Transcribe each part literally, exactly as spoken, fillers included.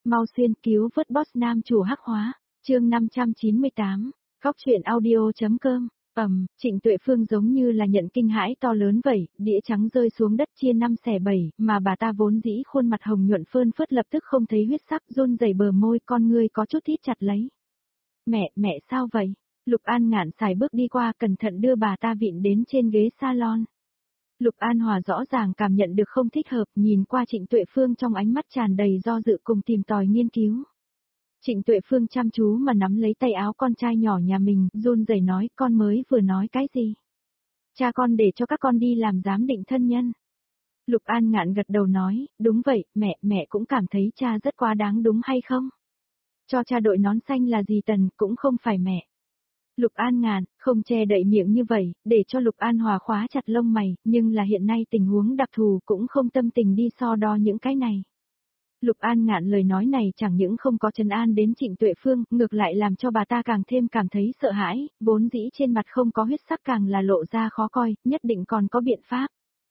mau xuyên cứu vớt boss nam chủ hắc hóa, chương năm trăm chín mươi tám, góc truyện audio.com. Ầm, Trịnh Tuệ Phương giống như là nhận kinh hãi to lớn vậy, đĩa trắng rơi xuống đất chia năm xẻ bảy, mà bà ta vốn dĩ khuôn mặt hồng nhuận phơn phớt lập tức không thấy huyết sắc, run rẩy bờ môi, con ngươi có chút thít chặt lấy. Mẹ, mẹ sao vậy? Lục An Ngạn xài bước đi qua, cẩn thận đưa bà ta vịn đến trên ghế salon. Lục An Hòa rõ ràng cảm nhận được không thích hợp, nhìn qua Trịnh Tuệ Phương trong ánh mắt tràn đầy do dự cùng tìm tòi nghiên cứu. Trịnh Tuệ Phương chăm chú mà nắm lấy tay áo con trai nhỏ nhà mình, run rẩy nói, con mới vừa nói cái gì? Cha con để cho các con đi làm giám định thân nhân. Lục An Ngạn gật đầu nói, đúng vậy, mẹ, mẹ cũng cảm thấy cha rất quá đáng đúng hay không? Cho cha đội nón xanh là gì Tần, cũng không phải mẹ. Lục An Ngạn, không che đậy miệng như vậy, để cho Lục An Hòa khóa chặt lông mày, nhưng là hiện nay tình huống đặc thù cũng không tâm tình đi so đo những cái này. Lục An Ngạn lời nói này chẳng những không có trấn an đến Trịnh Tuệ Phương, ngược lại làm cho bà ta càng thêm cảm thấy sợ hãi, vốn dĩ trên mặt không có huyết sắc càng là lộ ra khó coi, nhất định còn có biện pháp.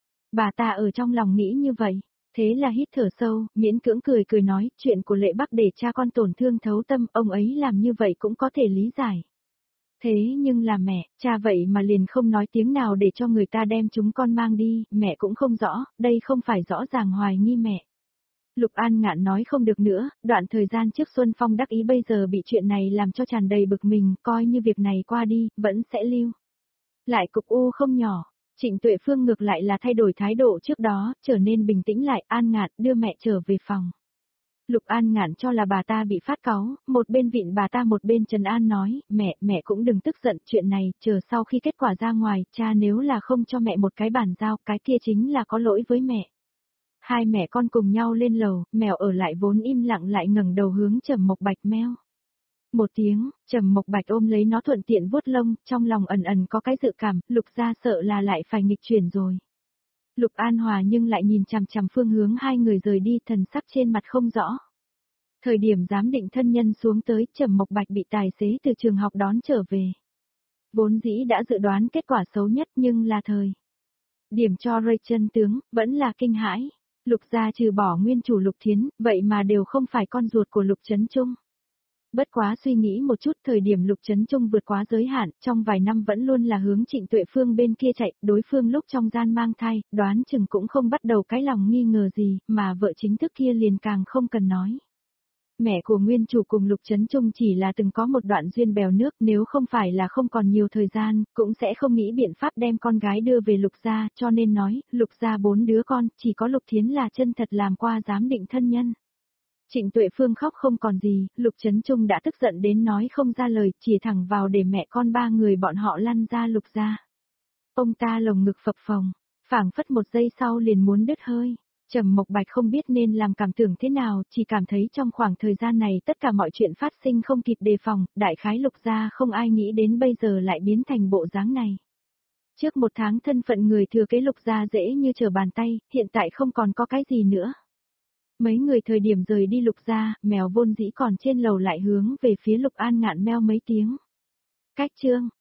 Bà ta ở trong lòng nghĩ như vậy, thế là hít thở sâu, miễn cưỡng cười cười nói, chuyện của Lệ Bắc để cha con tổn thương thấu tâm, ông ấy làm như vậy cũng có thể lý giải. Thế nhưng là mẹ, cha vậy mà liền không nói tiếng nào để cho người ta đem chúng con mang đi, mẹ cũng không rõ, đây không phải rõ ràng hoài nghi mẹ. Lục An Ngạn nói không được nữa, đoạn thời gian trước Xuân Phong đắc ý bây giờ bị chuyện này làm cho tràn đầy bực mình, coi như việc này qua đi, vẫn sẽ lưu. Lại cục u không nhỏ, Trịnh Tuệ Phương ngược lại là thay đổi thái độ trước đó, trở nên bình tĩnh lại, An Ngạn đưa mẹ trở về phòng. Lục An Ngạn cho là bà ta bị phát cáu, một bên vịn bà ta một bên trấn an nói, mẹ, mẹ cũng đừng tức giận, chuyện này, chờ sau khi kết quả ra ngoài, cha nếu là không cho mẹ một cái bản giao, cái kia chính là có lỗi với mẹ. Hai mẹ con cùng nhau lên lầu, mèo ở lại vốn im lặng lại ngẩng đầu hướng Trầm Mộc Bạch meo. Một tiếng, Trầm Mộc Bạch ôm lấy nó thuận tiện vuốt lông, trong lòng ẩn ẩn có cái dự cảm, Lục gia sợ là lại phải nghịch chuyển rồi. Lục An Hòa nhưng lại nhìn chằm chằm phương hướng hai người rời đi, thần sắc trên mặt không rõ. Thời điểm giám định thân nhân xuống tới, Trầm Mộc Bạch bị tài xế từ trường học đón trở về. Vốn dĩ đã dự đoán kết quả xấu nhất nhưng là thời điểm cho rơi chân tướng, vẫn là kinh hãi. Lục gia trừ bỏ nguyên chủ Lục Thiến, vậy mà đều không phải con ruột của Lục Chấn Trung. Bất quá suy nghĩ một chút, thời điểm Lục Chấn Trung vượt quá giới hạn, trong vài năm vẫn luôn là hướng Trịnh Tuệ Phương bên kia chạy, đối phương lúc trong gian mang thai, đoán chừng cũng không bắt đầu cái lòng nghi ngờ gì, mà vợ chính thức kia liền càng không cần nói. Mẹ của nguyên chủ cùng Lục Chấn Trung chỉ là từng có một đoạn duyên bèo nước, nếu không phải là không còn nhiều thời gian, cũng sẽ không nghĩ biện pháp đem con gái đưa về Lục gia, cho nên nói, Lục gia bốn đứa con, chỉ có Lục Thiến là chân thật làm qua giám định thân nhân. Trịnh Tuệ Phương khóc không còn gì, Lục Chấn Trung đã tức giận đến nói không ra lời, chỉ thẳng vào để mẹ con ba người bọn họ lăn ra Lục gia. Ông ta lồng ngực phập phồng, phảng phất một giây sau liền muốn đứt hơi. Trầm Mộc Bạch không biết nên làm cảm tưởng thế nào, chỉ cảm thấy trong khoảng thời gian này tất cả mọi chuyện phát sinh không kịp đề phòng, đại khái Lục gia không ai nghĩ đến bây giờ lại biến thành bộ dáng này. Trước một tháng thân phận người thừa kế Lục gia dễ như trở bàn tay, hiện tại không còn có cái gì nữa. Mấy người thời điểm rời đi Lục gia, mèo vốn dĩ còn trên lầu lại hướng về phía Lục An Ngạn meo mấy tiếng. Cách chương,